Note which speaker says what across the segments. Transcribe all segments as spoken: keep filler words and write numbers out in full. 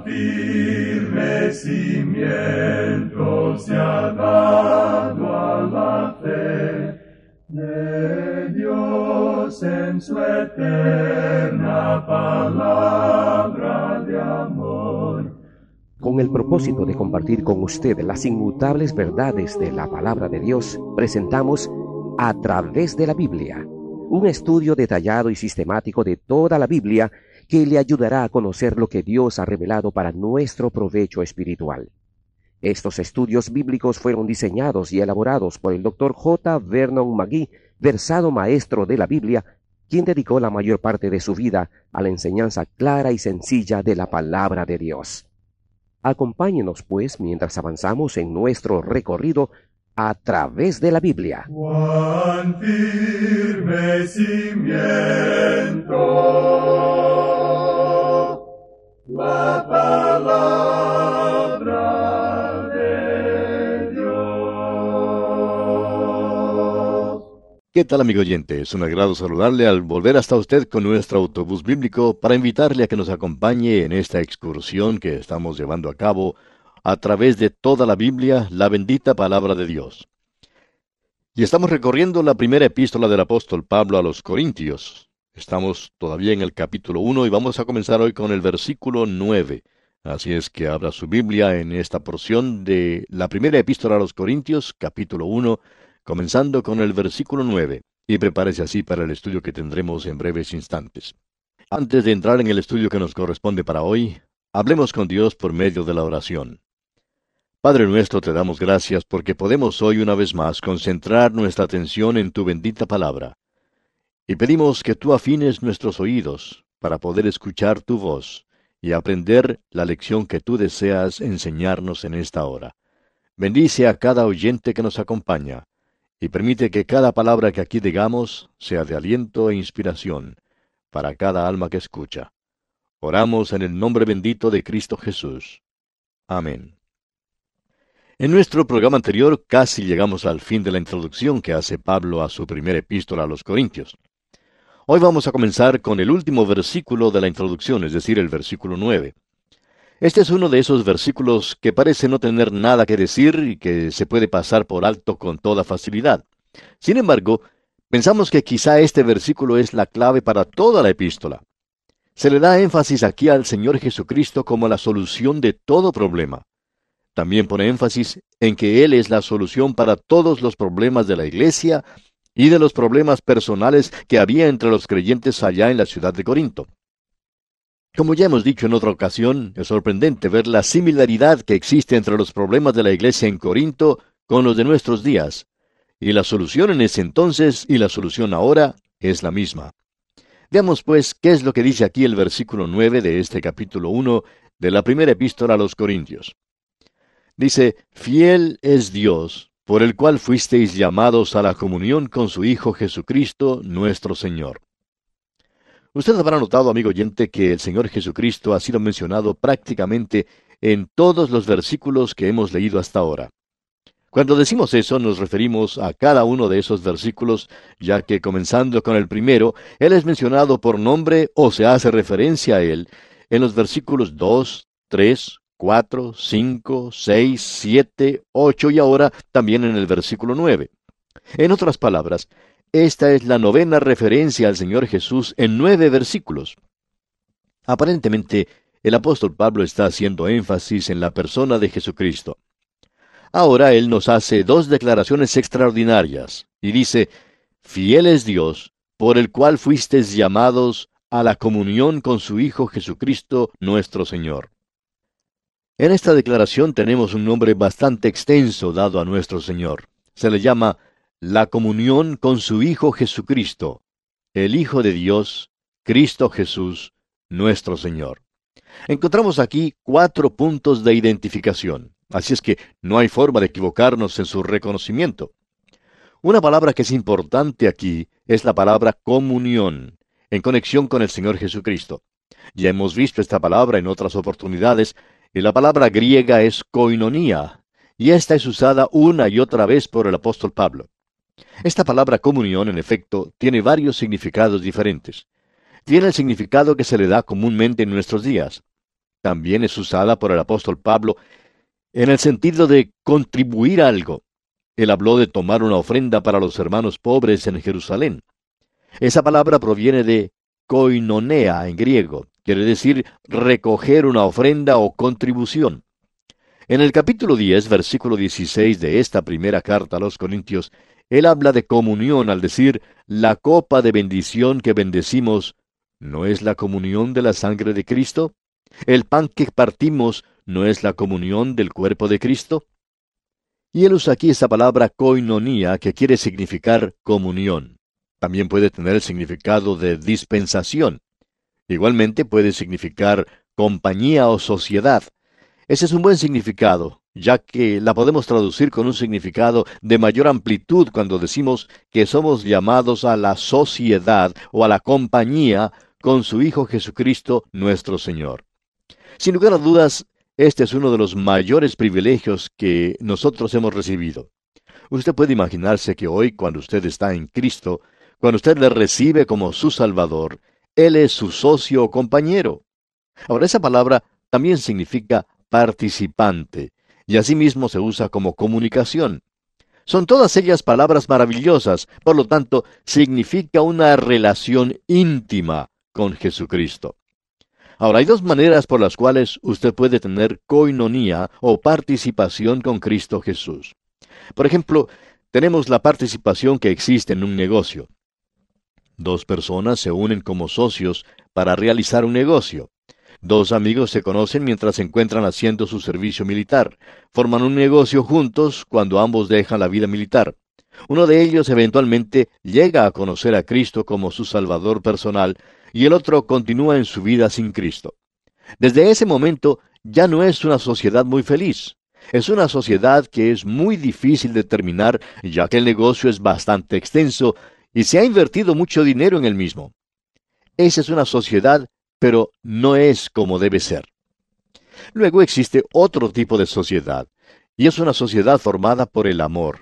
Speaker 1: firme cimiento se ha dado a la fe de Dios en su eterna palabra de amor.
Speaker 2: Con el propósito de compartir con usted las inmutables verdades de la palabra de Dios, presentamos A Través de la Biblia, un estudio detallado y sistemático de toda la Biblia que le ayudará a conocer lo que Dios ha revelado para nuestro provecho espiritual. Estos estudios bíblicos fueron diseñados y elaborados por el doctor J. Vernon McGee, versado maestro de la Biblia, quien dedicó la mayor parte de su vida a la enseñanza clara y sencilla de la palabra de Dios. Acompáñenos, pues, mientras avanzamos en nuestro recorrido a través de la Biblia.
Speaker 1: Cuán firme cimiento la palabra de Dios.
Speaker 3: ¿Qué tal, amigo oyente? Es un agrado saludarle al volver hasta usted con nuestro autobús bíblico para invitarle a que nos acompañe en esta excursión que estamos llevando a cabo a través de toda la Biblia, la bendita palabra de Dios. Y estamos recorriendo la primera epístola del apóstol Pablo a los Corintios. Estamos todavía en el capítulo uno y vamos a comenzar hoy con el versículo nueve. Así es que abra su Biblia en esta porción de la primera epístola a los Corintios, capítulo uno, comenzando con el versículo nueve, y prepárese así para el estudio que tendremos en breves instantes. Antes de entrar en el estudio que nos corresponde para hoy, hablemos con Dios por medio de la oración. Padre nuestro, te damos gracias porque podemos hoy una vez más concentrar nuestra atención en tu bendita palabra. Y pedimos que tú afines nuestros oídos para poder escuchar tu voz y aprender la lección que tú deseas enseñarnos en esta hora. Bendice a cada oyente que nos acompaña y permite que cada palabra que aquí digamos sea de aliento e inspiración para cada alma que escucha. Oramos en el nombre bendito de Cristo Jesús. Amén. En nuestro programa anterior casi llegamos al fin de la introducción que hace Pablo a su primera epístola a los Corintios. Hoy vamos a comenzar con el último versículo de la introducción, es decir, el versículo nueve. Este es uno de esos versículos que parece no tener nada que decir y que se puede pasar por alto con toda facilidad. Sin embargo, pensamos que quizá este versículo es la clave para toda la epístola. Se le da énfasis aquí al Señor Jesucristo como la solución de todo problema. También pone énfasis en que Él es la solución para todos los problemas de la iglesia y de los problemas personales que había entre los creyentes allá en la ciudad de Corinto. Como ya hemos dicho en otra ocasión, es sorprendente ver la similaridad que existe entre los problemas de la iglesia en Corinto con los de nuestros días. Y la solución en ese entonces y la solución ahora es la misma. Veamos pues qué es lo que dice aquí el versículo nueve de este capítulo uno de la primera epístola a los Corintios. Dice, fiel es Dios, por el cual fuisteis llamados a la comunión con su Hijo Jesucristo, nuestro Señor. Usted habrá notado, amigo oyente, que el Señor Jesucristo ha sido mencionado prácticamente en todos los versículos que hemos leído hasta ahora. Cuando decimos eso, nos referimos a cada uno de esos versículos, ya que comenzando con el primero, Él es mencionado por nombre o se hace referencia a Él en los versículos dos, tres, cuatro, cinco, seis, siete, ocho y ahora también en el versículo nueve. En otras palabras, esta es la novena referencia al Señor Jesús en nueve versículos. Aparentemente, el apóstol Pablo está haciendo énfasis en la persona de Jesucristo. Ahora él nos hace dos declaraciones extraordinarias, y dice, fiel es Dios, por el cual fuisteis llamados a la comunión con su Hijo Jesucristo nuestro Señor. En esta declaración tenemos un nombre bastante extenso dado a nuestro Señor. Se le llama la comunión con su Hijo Jesucristo, el Hijo de Dios, Cristo Jesús, nuestro Señor. Encontramos aquí cuatro puntos de identificación, así es que no hay forma de equivocarnos en su reconocimiento. Una palabra que es importante aquí es la palabra comunión, en conexión con el Señor Jesucristo. Ya hemos visto esta palabra en otras oportunidades, y la palabra griega es koinonía, y esta es usada una y otra vez por el apóstol Pablo. Esta palabra comunión, en efecto, tiene varios significados diferentes. Tiene el significado que se le da comúnmente en nuestros días. también es usada por el apóstol Pablo en el sentido de contribuir a algo. Él habló de tomar una ofrenda para los hermanos pobres en Jerusalén. Esa palabra proviene de koinonea en griego, quiere decir recoger una ofrenda o contribución. En el capítulo diez, versículo dieciséis de esta primera carta a los Corintios, él habla de comunión al decir, la copa de bendición que bendecimos, ¿no es la comunión de la sangre de Cristo? ¿El pan que partimos no es la comunión del cuerpo de Cristo? Y él usa aquí esa palabra koinonía, que quiere significar comunión. También puede tener el significado de dispensación. Igualmente puede significar compañía o sociedad. Ese es un buen significado, ya que la podemos traducir con un significado de mayor amplitud cuando decimos que somos llamados a la sociedad o a la compañía con su Hijo Jesucristo nuestro Señor. Sin lugar a dudas, este es uno de los mayores privilegios que nosotros hemos recibido. Usted puede imaginarse que hoy, cuando usted está en Cristo, cuando usted le recibe como su Salvador, Él es su socio o compañero. Ahora, esa palabra también significa participante, y asimismo se usa como comunicación. Son todas ellas palabras maravillosas, por lo tanto, significa una relación íntima con Jesucristo. Ahora, hay dos maneras por las cuales usted puede tener koinonía o participación con Cristo Jesús. Por ejemplo, tenemos la participación que existe en un negocio. Dos personas se unen como socios para realizar un negocio. Dos amigos se conocen mientras se encuentran haciendo su servicio militar. Forman un negocio juntos cuando ambos dejan la vida militar. Uno de ellos eventualmente llega a conocer a Cristo como su Salvador personal y el otro continúa en su vida sin Cristo. Desde ese momento ya no es una sociedad muy feliz. Es una sociedad que es muy difícil de terminar, ya que el negocio es bastante extenso y se ha invertido mucho dinero en el mismo. Esa es una sociedad, pero no es como debe ser. Luego existe otro tipo de sociedad, y es una sociedad formada por el amor.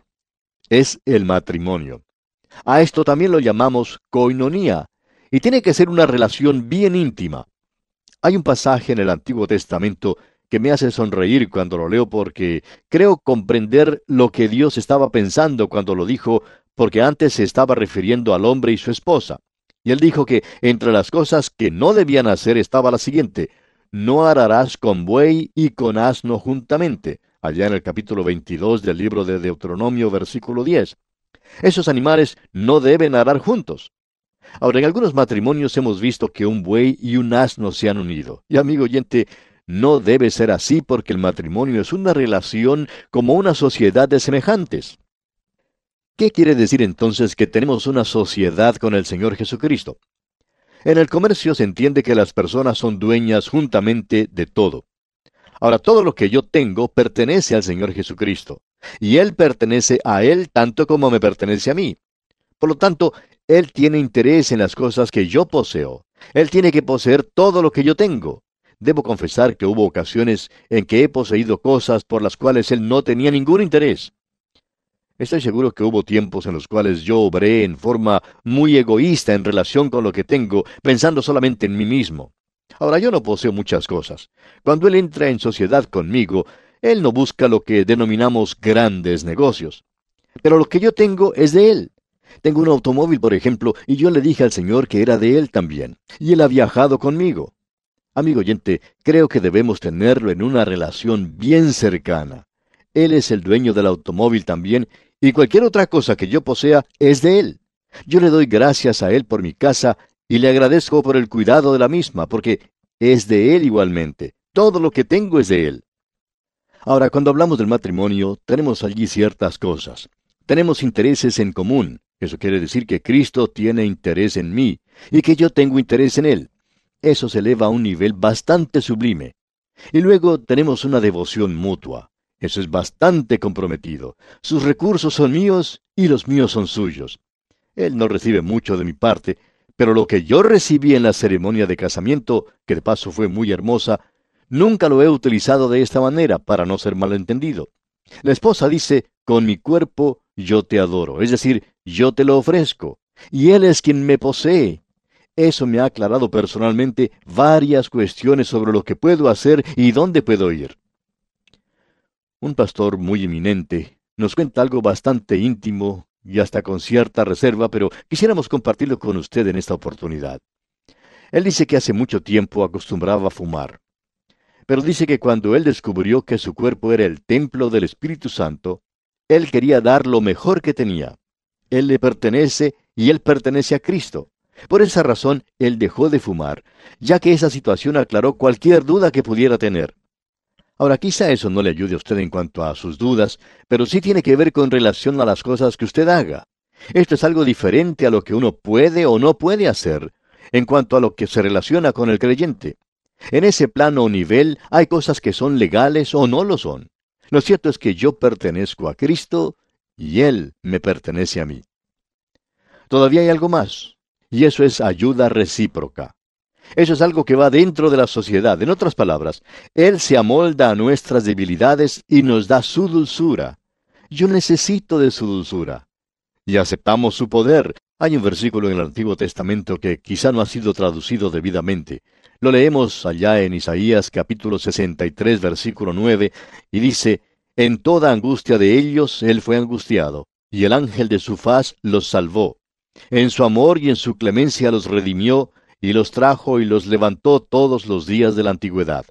Speaker 3: Es el matrimonio. A esto también lo llamamos koinonía, y tiene que ser una relación bien íntima. Hay un pasaje en el Antiguo Testamento que me hace sonreír cuando lo leo porque creo comprender lo que Dios estaba pensando cuando lo dijo, porque antes se estaba refiriendo al hombre y su esposa. Y él dijo que entre las cosas que no debían hacer estaba la siguiente: no ararás con buey y con asno juntamente, allá en el capítulo veintidós del libro de Deuteronomio, versículo diez. Esos animales no deben arar juntos. Ahora, en algunos matrimonios hemos visto que un buey y un asno se han unido. Y amigo oyente, no debe ser así porque el matrimonio es una relación como una sociedad de semejantes. ¿Qué quiere decir entonces que tenemos una sociedad con el Señor Jesucristo? En el comercio se entiende que las personas son dueñas juntamente de todo. Ahora, todo lo que yo tengo pertenece al Señor Jesucristo, y Él pertenece a Él tanto como me pertenece a mí. Por lo tanto, Él tiene interés en las cosas que yo poseo. Él tiene que poseer todo lo que yo tengo. Debo confesar que hubo ocasiones en que he poseído cosas por las cuales Él no tenía ningún interés. Estoy seguro que hubo tiempos en los cuales yo obré en forma muy egoísta en relación con lo que tengo, pensando solamente en mí mismo. Ahora, yo no poseo muchas cosas. Cuando Él entra en sociedad conmigo, Él no busca lo que denominamos grandes negocios. Pero lo que yo tengo es de Él. Tengo un automóvil, por ejemplo, y yo le dije al Señor que era de Él también, y Él ha viajado conmigo. Amigo oyente, creo que debemos tenerlo en una relación bien cercana. Él es el dueño del automóvil también, y cualquier otra cosa que yo posea es de Él. Yo le doy gracias a Él por mi casa, y le agradezco por el cuidado de la misma, porque es de Él igualmente. Todo lo que tengo es de Él. Ahora, cuando hablamos del matrimonio, tenemos allí ciertas cosas. Tenemos intereses en común. Eso quiere decir que Cristo tiene interés en mí, y que yo tengo interés en Él. Eso se eleva a un nivel bastante sublime. Y luego tenemos una devoción mutua. Eso es bastante comprometido. Sus recursos son míos y los míos son suyos. Él no recibe mucho de mi parte, pero lo que yo recibí en la ceremonia de casamiento, que de paso fue muy hermosa, nunca lo he utilizado de esta manera para no ser malentendido. La esposa dice, con mi cuerpo yo te adoro, es decir, yo te lo ofrezco, y Él es quien me posee. Eso me ha aclarado personalmente varias cuestiones sobre lo que puedo hacer y dónde puedo ir. Un pastor muy eminente nos cuenta algo bastante íntimo y hasta con cierta reserva, pero quisiéramos compartirlo con usted en esta oportunidad. Él dice que hace mucho tiempo acostumbraba a fumar, pero dice que cuando él descubrió que su cuerpo era el templo del Espíritu Santo, él quería dar lo mejor que tenía. Él le pertenece y él pertenece a Cristo. Por esa razón, él dejó de fumar, ya que esa situación aclaró cualquier duda que pudiera tener. Ahora, quizá eso no le ayude a usted en cuanto a sus dudas, pero sí tiene que ver con relación a las cosas que usted haga. Esto es algo diferente a lo que uno puede o no puede hacer, en cuanto a lo que se relaciona con el creyente. En ese plano o nivel hay cosas que son legales o no lo son. Lo cierto es que yo pertenezco a Cristo y Él me pertenece a mí. Todavía hay algo más, y eso es ayuda recíproca. Eso es algo que va dentro de la sociedad. En otras palabras, Él se amolda a nuestras debilidades y nos da su dulzura. Yo necesito de su dulzura. Y aceptamos su poder. Hay un versículo en el Antiguo Testamento que quizá no ha sido traducido debidamente. Lo leemos allá en Isaías capítulo sesenta y tres, versículo nueve, y dice, «En toda angustia de ellos Él fue angustiado, y el ángel de su faz los salvó. En su amor y en su clemencia los redimió, y los trajo y los levantó todos los días de la antigüedad».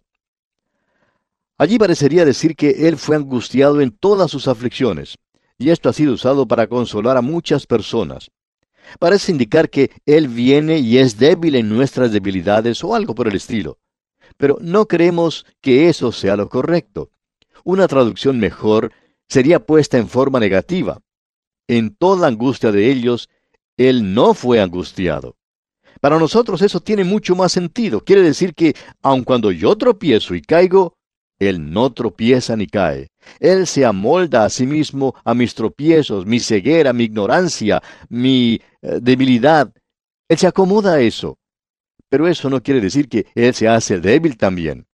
Speaker 3: Allí parecería decir que Él fue angustiado en todas sus aflicciones, y esto ha sido usado para consolar a muchas personas. Parece indicar que Él viene y es débil en nuestras debilidades o algo por el estilo. Pero no creemos que eso sea lo correcto. Una traducción mejor sería puesta en forma negativa. En toda angustia de ellos, Él no fue angustiado. Para nosotros eso tiene mucho más sentido. Quiere decir que, aun cuando yo tropiezo y caigo, Él no tropieza ni cae. Él se amolda a sí mismo a mis tropiezos, mi ceguera, mi ignorancia, mi eh, debilidad. Él se acomoda a eso. Pero eso no quiere decir que Él se hace débil también.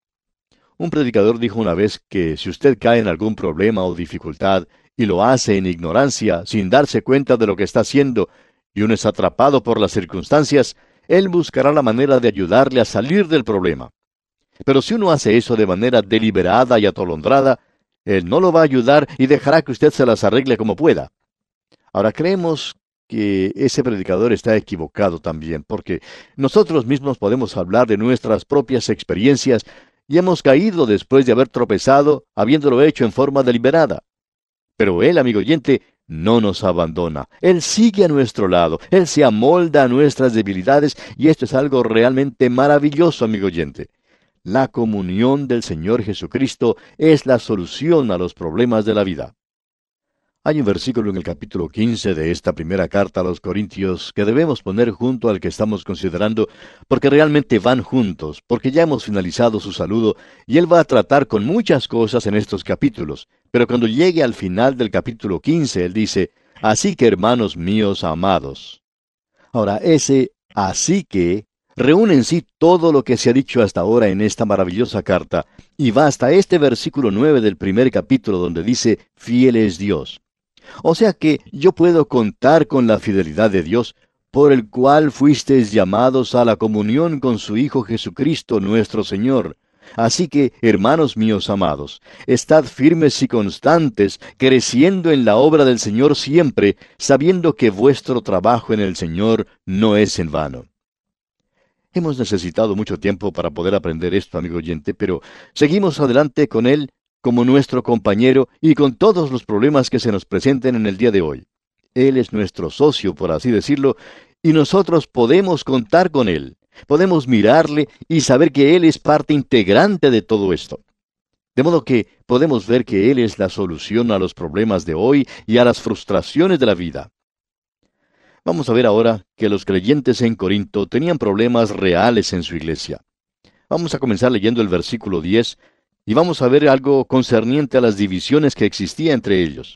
Speaker 3: Un predicador dijo una vez que si usted cae en algún problema o dificultad y lo hace en ignorancia, sin darse cuenta de lo que está haciendo, y uno es atrapado por las circunstancias, Él buscará la manera de ayudarle a salir del problema. Pero si uno hace eso de manera deliberada y atolondrada, Él no lo va a ayudar y dejará que usted se las arregle como pueda. Ahora, creemos que ese predicador está equivocado también, porque nosotros mismos podemos hablar de nuestras propias experiencias y hemos caído después de haber tropezado, habiéndolo hecho en forma deliberada. Pero Él, amigo oyente, no nos abandona. Él sigue a nuestro lado. Él se amolda a nuestras debilidades y esto es algo realmente maravilloso, amigo oyente. La comunión del Señor Jesucristo es la solución a los problemas de la vida. Hay un versículo en el capítulo quince de esta primera carta a los Corintios que debemos poner junto al que estamos considerando porque realmente van juntos, porque ya hemos finalizado su saludo y él va a tratar con muchas cosas en estos capítulos, pero cuando llegue al final del capítulo quince él dice, «Así que hermanos míos amados». Ahora, ese «así que» reúne en sí todo lo que se ha dicho hasta ahora en esta maravillosa carta, y va hasta este versículo nueve del primer capítulo donde dice, «Fiel es Dios». O sea que yo puedo contar con la fidelidad de Dios, por el cual fuisteis llamados a la comunión con su Hijo Jesucristo nuestro Señor. Así que, hermanos míos amados, estad firmes y constantes, creciendo en la obra del Señor siempre, sabiendo que vuestro trabajo en el Señor no es en vano. Hemos necesitado mucho tiempo para poder aprender esto, amigo oyente, pero seguimos adelante con él como nuestro compañero y con todos los problemas que se nos presenten en el día de hoy. Él es nuestro socio, por así decirlo, y nosotros podemos contar con él. Podemos mirarle y saber que él es parte integrante de todo esto. De modo que podemos ver que él es la solución a los problemas de hoy y a las frustraciones de la vida. Vamos a ver ahora que los creyentes en Corinto tenían problemas reales en su iglesia. Vamos a comenzar leyendo el versículo diez, y vamos a ver algo concerniente a las divisiones que existía entre ellos.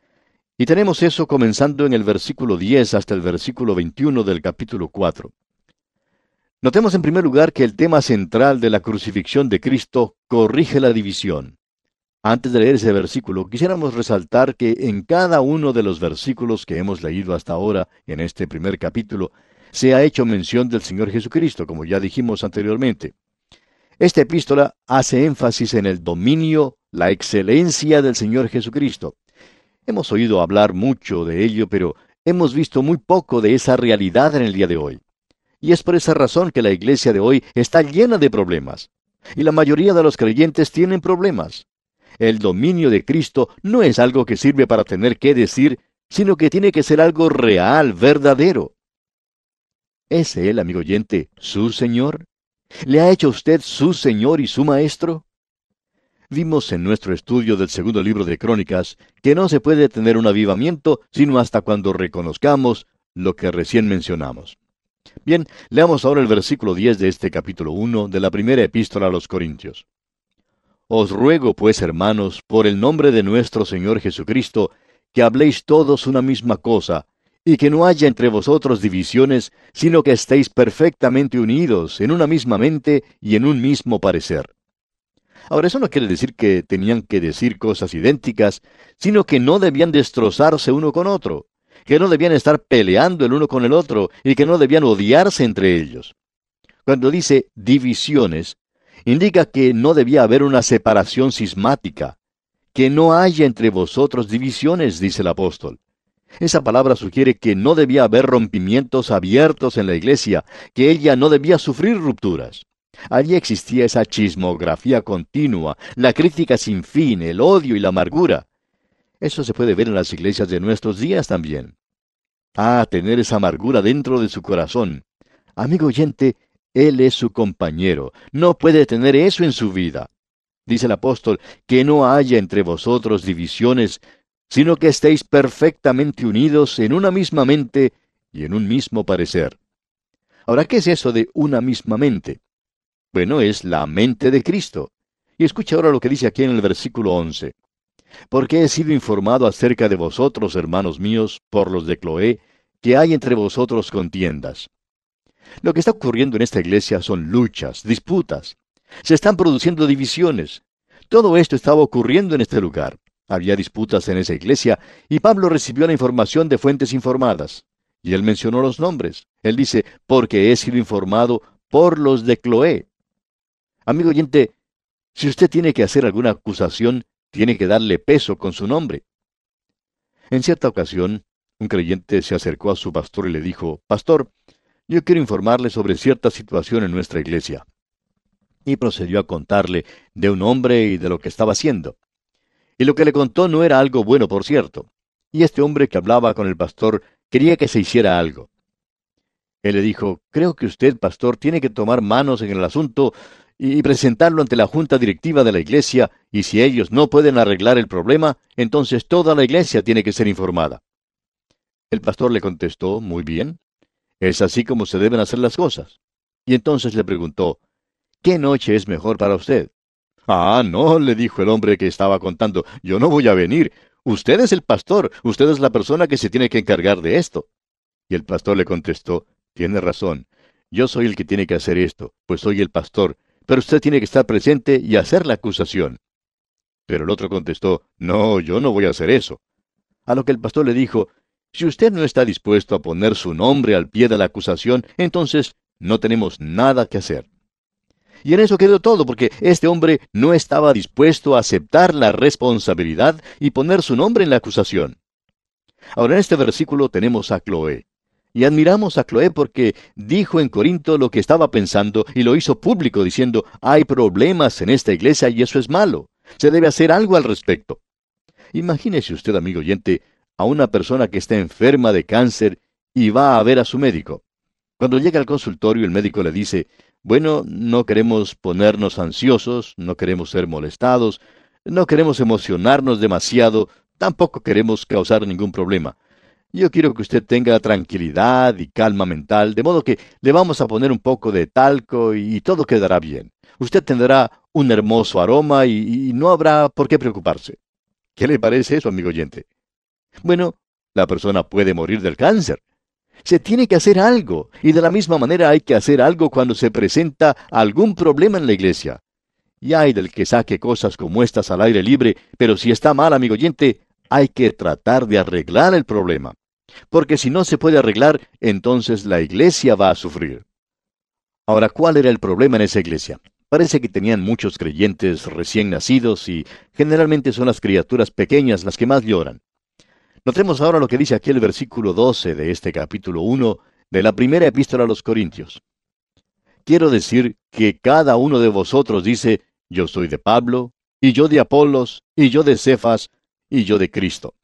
Speaker 3: Y tenemos eso comenzando en el versículo diez hasta el versículo veintiuno del capítulo cuatro. Notemos en primer lugar que el tema central de la crucifixión de Cristo corrige la división. Antes de leer ese versículo, quisiéramos resaltar que en cada uno de los versículos que hemos leído hasta ahora, en este primer capítulo, se ha hecho mención del Señor Jesucristo, como ya dijimos anteriormente. Esta epístola hace énfasis en el dominio, la excelencia del Señor Jesucristo. Hemos oído hablar mucho de ello, pero hemos visto muy poco de esa realidad en el día de hoy. Y es por esa razón que la iglesia de hoy está llena de problemas. Y la mayoría de los creyentes tienen problemas. El dominio de Cristo no es algo que sirve para tener que decir, sino que tiene que ser algo real, verdadero. ¿Es Él, amigo oyente, su Señor? ¿Le ha hecho usted su Señor y su Maestro? Vimos en nuestro estudio del segundo libro de Crónicas que no se puede tener un avivamiento sino hasta cuando reconozcamos lo que recién mencionamos. Bien, leamos ahora el versículo diez de este capítulo uno de la primera epístola a los Corintios. Os ruego, pues, hermanos, por el nombre de nuestro Señor Jesucristo, que habléis todos una misma cosa, y que no haya entre vosotros divisiones, sino que estéis perfectamente unidos en una misma mente y en un mismo parecer. Ahora, eso no quiere decir que tenían que decir cosas idénticas, sino que no debían destrozarse uno con otro, que no debían estar peleando el uno con el otro, y que no debían odiarse entre ellos. Cuando dice divisiones, indica que no debía haber una separación cismática, que no haya entre vosotros divisiones, dice el apóstol. Esa palabra sugiere que no debía haber rompimientos abiertos en la iglesia, que ella no debía sufrir rupturas. Allí existía esa chismografía continua, la crítica sin fin, el odio y la amargura. Eso se puede ver en las iglesias de nuestros días también. Ah, tener esa amargura dentro de su corazón. Amigo oyente, Él es su compañero. No puede tener eso en su vida. Dice el apóstol, que no haya entre vosotros divisiones, sino que estéis perfectamente unidos en una misma mente y en un mismo parecer. Ahora, ¿qué es eso de una misma mente? Bueno, es la mente de Cristo. Y escucha ahora lo que dice aquí en el versículo once. Porque he sido informado acerca de vosotros, hermanos míos, por los de Cloé, que hay entre vosotros contiendas. Lo que está ocurriendo en esta iglesia son luchas, disputas. Se están produciendo divisiones. Todo esto estaba ocurriendo en este lugar. Había disputas en esa iglesia, y Pablo recibió la información de fuentes informadas. Y él mencionó los nombres. Él dice, porque he sido informado por los de Cloé. Amigo oyente, si usted tiene que hacer alguna acusación, tiene que darle peso con su nombre. En cierta ocasión, un creyente se acercó a su pastor y le dijo, Pastor, yo quiero informarle sobre cierta situación en nuestra iglesia. Y procedió a contarle de un hombre y de lo que estaba haciendo. Y lo que le contó no era algo bueno, por cierto. Y este hombre que hablaba con el pastor quería que se hiciera algo. Él le dijo, creo que usted, pastor, tiene que tomar manos en el asunto y presentarlo ante la junta directiva de la iglesia, y si ellos no pueden arreglar el problema, entonces toda la iglesia tiene que ser informada. El pastor le contestó, muy bien, es así como se deben hacer las cosas. Y entonces le preguntó, ¿qué noche es mejor para usted? Ah, no, le dijo el hombre que estaba contando, yo no voy a venir. Usted es el pastor, usted es la persona que se tiene que encargar de esto. Y el pastor le contestó, tiene razón, yo soy el que tiene que hacer esto, pues soy el pastor, pero usted tiene que estar presente y hacer la acusación. Pero el otro contestó, no, yo no voy a hacer eso. A lo que el pastor le dijo, si usted no está dispuesto a poner su nombre al pie de la acusación, entonces no tenemos nada que hacer. Y en eso quedó todo, porque este hombre no estaba dispuesto a aceptar la responsabilidad y poner su nombre en la acusación. Ahora en este versículo tenemos a Cloé. Y admiramos a Cloé porque dijo en Corinto lo que estaba pensando y lo hizo público diciendo, hay problemas en esta iglesia y eso es malo. Se debe hacer algo al respecto. Imagínese usted, amigo oyente, a una persona que está enferma de cáncer y va a ver a su médico. Cuando llega al consultorio, el médico le dice, bueno, no queremos ponernos ansiosos, no queremos ser molestados, no queremos emocionarnos demasiado, tampoco queremos causar ningún problema. Yo quiero que usted tenga tranquilidad y calma mental, de modo que le vamos a poner un poco de talco y todo quedará bien. Usted tendrá un hermoso aroma y, y no habrá por qué preocuparse. ¿Qué le parece eso, amigo oyente? Bueno, la persona puede morir del cáncer. Se tiene que hacer algo, y de la misma manera hay que hacer algo cuando se presenta algún problema en la iglesia. Y hay del que saque cosas como estas al aire libre, pero si está mal, amigo oyente, hay que tratar de arreglar el problema. Porque si no se puede arreglar, entonces la iglesia va a sufrir. Ahora, ¿cuál era el problema en esa iglesia? Parece que tenían muchos creyentes recién nacidos y generalmente son las criaturas pequeñas las que más lloran. Notemos ahora lo que dice aquí el versículo doce de este capítulo uno de la primera epístola a los Corintios. Quiero decir que cada uno de vosotros dice, yo soy de Pablo, y yo de Apolos, y yo de Cefas, y yo de Cristo.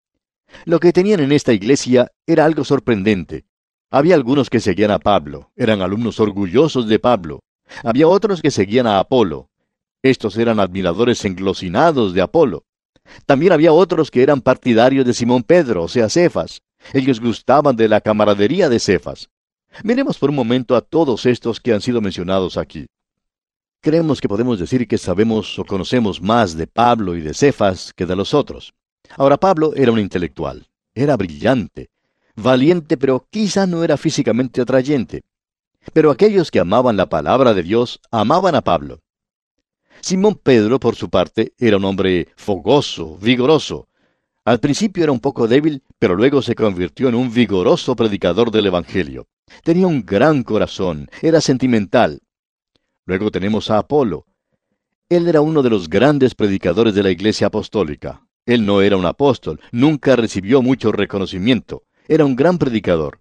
Speaker 3: Lo que tenían en esta iglesia era algo sorprendente. Había algunos que seguían a Pablo, eran alumnos orgullosos de Pablo. Había otros que seguían a Apolo. Estos eran admiradores englosinados de Apolo. También había otros que eran partidarios de Simón Pedro, o sea, Cefas. Ellos gustaban de la camaradería de Cefas. Miremos por un momento a todos estos que han sido mencionados aquí. Creemos que podemos decir que sabemos o conocemos más de Pablo y de Cefas que de los otros. Ahora, Pablo era un intelectual, era brillante, valiente, pero quizá no era físicamente atrayente. Pero aquellos que amaban la palabra de Dios amaban a Pablo. Simón Pedro, por su parte, era un hombre fogoso, vigoroso. Al principio era un poco débil, pero luego se convirtió en un vigoroso predicador del Evangelio. Tenía un gran corazón, era sentimental. Luego tenemos a Apolo. Él era uno de los grandes predicadores de la Iglesia Apostólica. Él no era un apóstol, nunca recibió mucho reconocimiento. Era un gran predicador.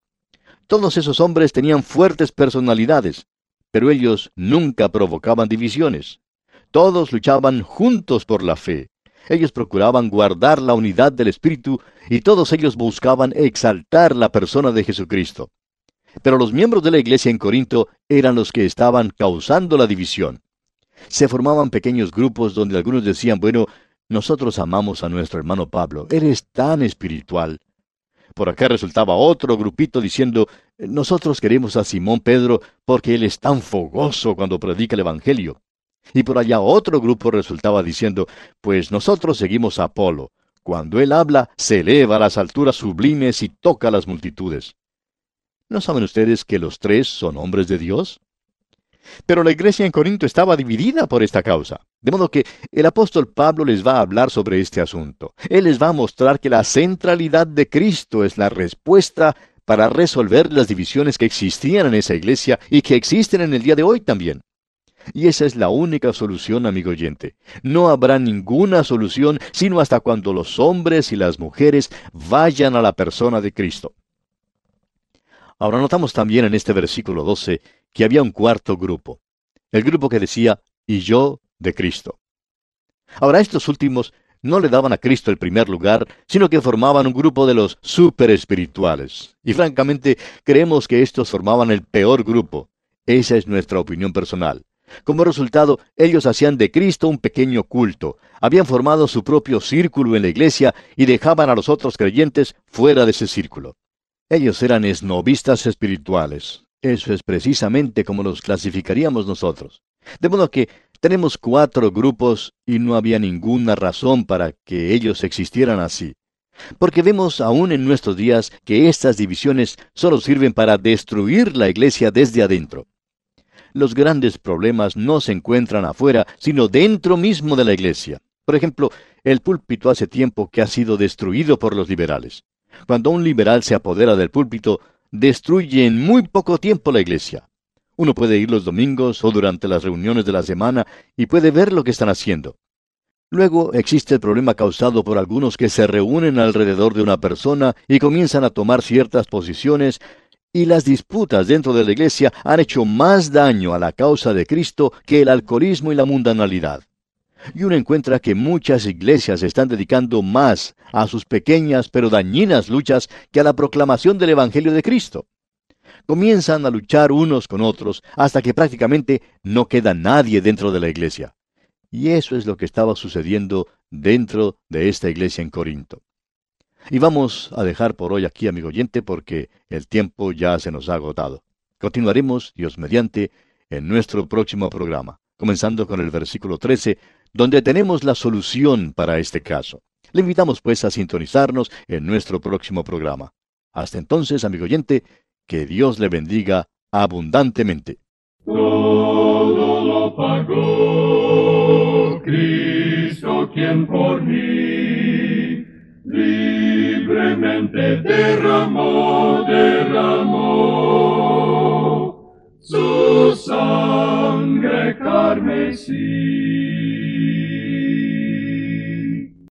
Speaker 3: Todos esos hombres tenían fuertes personalidades, pero ellos nunca provocaban divisiones. Todos luchaban juntos por la fe. Ellos procuraban guardar la unidad del Espíritu y todos ellos buscaban exaltar la persona de Jesucristo. Pero los miembros de la iglesia en Corinto eran los que estaban causando la división. Se formaban pequeños grupos donde algunos decían, bueno, nosotros amamos a nuestro hermano Pablo, eres tan espiritual. Por acá resultaba otro grupito diciendo, nosotros queremos a Simón Pedro porque él es tan fogoso cuando predica el Evangelio. Y por allá otro grupo resultaba diciendo, pues nosotros seguimos a Apolo. Cuando él habla, se eleva a las alturas sublimes y toca a las multitudes. ¿No saben ustedes que los tres son hombres de Dios? Pero la iglesia en Corinto estaba dividida por esta causa. De modo que el apóstol Pablo les va a hablar sobre este asunto. Él les va a mostrar que la centralidad de Cristo es la respuesta para resolver las divisiones que existían en esa iglesia y que existen en el día de hoy también. Y esa es la única solución, amigo oyente. No habrá ninguna solución sino hasta cuando los hombres y las mujeres vayan a la persona de Cristo. Ahora notamos también en este versículo doce que había un cuarto grupo. El grupo que decía, y yo de Cristo. Ahora estos últimos no le daban a Cristo el primer lugar, sino que formaban un grupo de los superespirituales. Y francamente, creemos que estos formaban el peor grupo. Esa es nuestra opinión personal. Como resultado, ellos hacían de Cristo un pequeño culto, habían formado su propio círculo en la iglesia y dejaban a los otros creyentes fuera de ese círculo. Ellos eran esnobistas espirituales. Eso es precisamente como los clasificaríamos nosotros. De modo que tenemos cuatro grupos y no había ninguna razón para que ellos existieran así. Porque vemos aún en nuestros días que estas divisiones solo sirven para destruir la iglesia desde adentro. Los grandes problemas no se encuentran afuera, sino dentro mismo de la iglesia. Por ejemplo, el púlpito hace tiempo que ha sido destruido por los liberales. Cuando un liberal se apodera del púlpito, destruye en muy poco tiempo la iglesia. Uno puede ir los domingos o durante las reuniones de la semana y puede ver lo que están haciendo. Luego existe el problema causado por algunos que se reúnen alrededor de una persona y comienzan a tomar ciertas posiciones, y las disputas dentro de la iglesia han hecho más daño a la causa de Cristo que el alcoholismo y la mundanalidad. Y uno encuentra que muchas iglesias se están dedicando más a sus pequeñas pero dañinas luchas que a la proclamación del Evangelio de Cristo. Comienzan a luchar unos con otros hasta que prácticamente no queda nadie dentro de la iglesia. Y eso es lo que estaba sucediendo dentro de esta iglesia en Corinto. Y vamos a dejar por hoy aquí, amigo oyente, porque el tiempo ya se nos ha agotado. Continuaremos, Dios mediante, en nuestro próximo programa, comenzando con el versículo trece, donde tenemos la solución para este caso. Le invitamos pues a sintonizarnos en nuestro próximo programa. Hasta entonces, amigo oyente, que Dios le bendiga abundantemente.
Speaker 1: Todo lo pagó Cristo, quien por mí libre libremente derramó, derramó su sangre carmesí.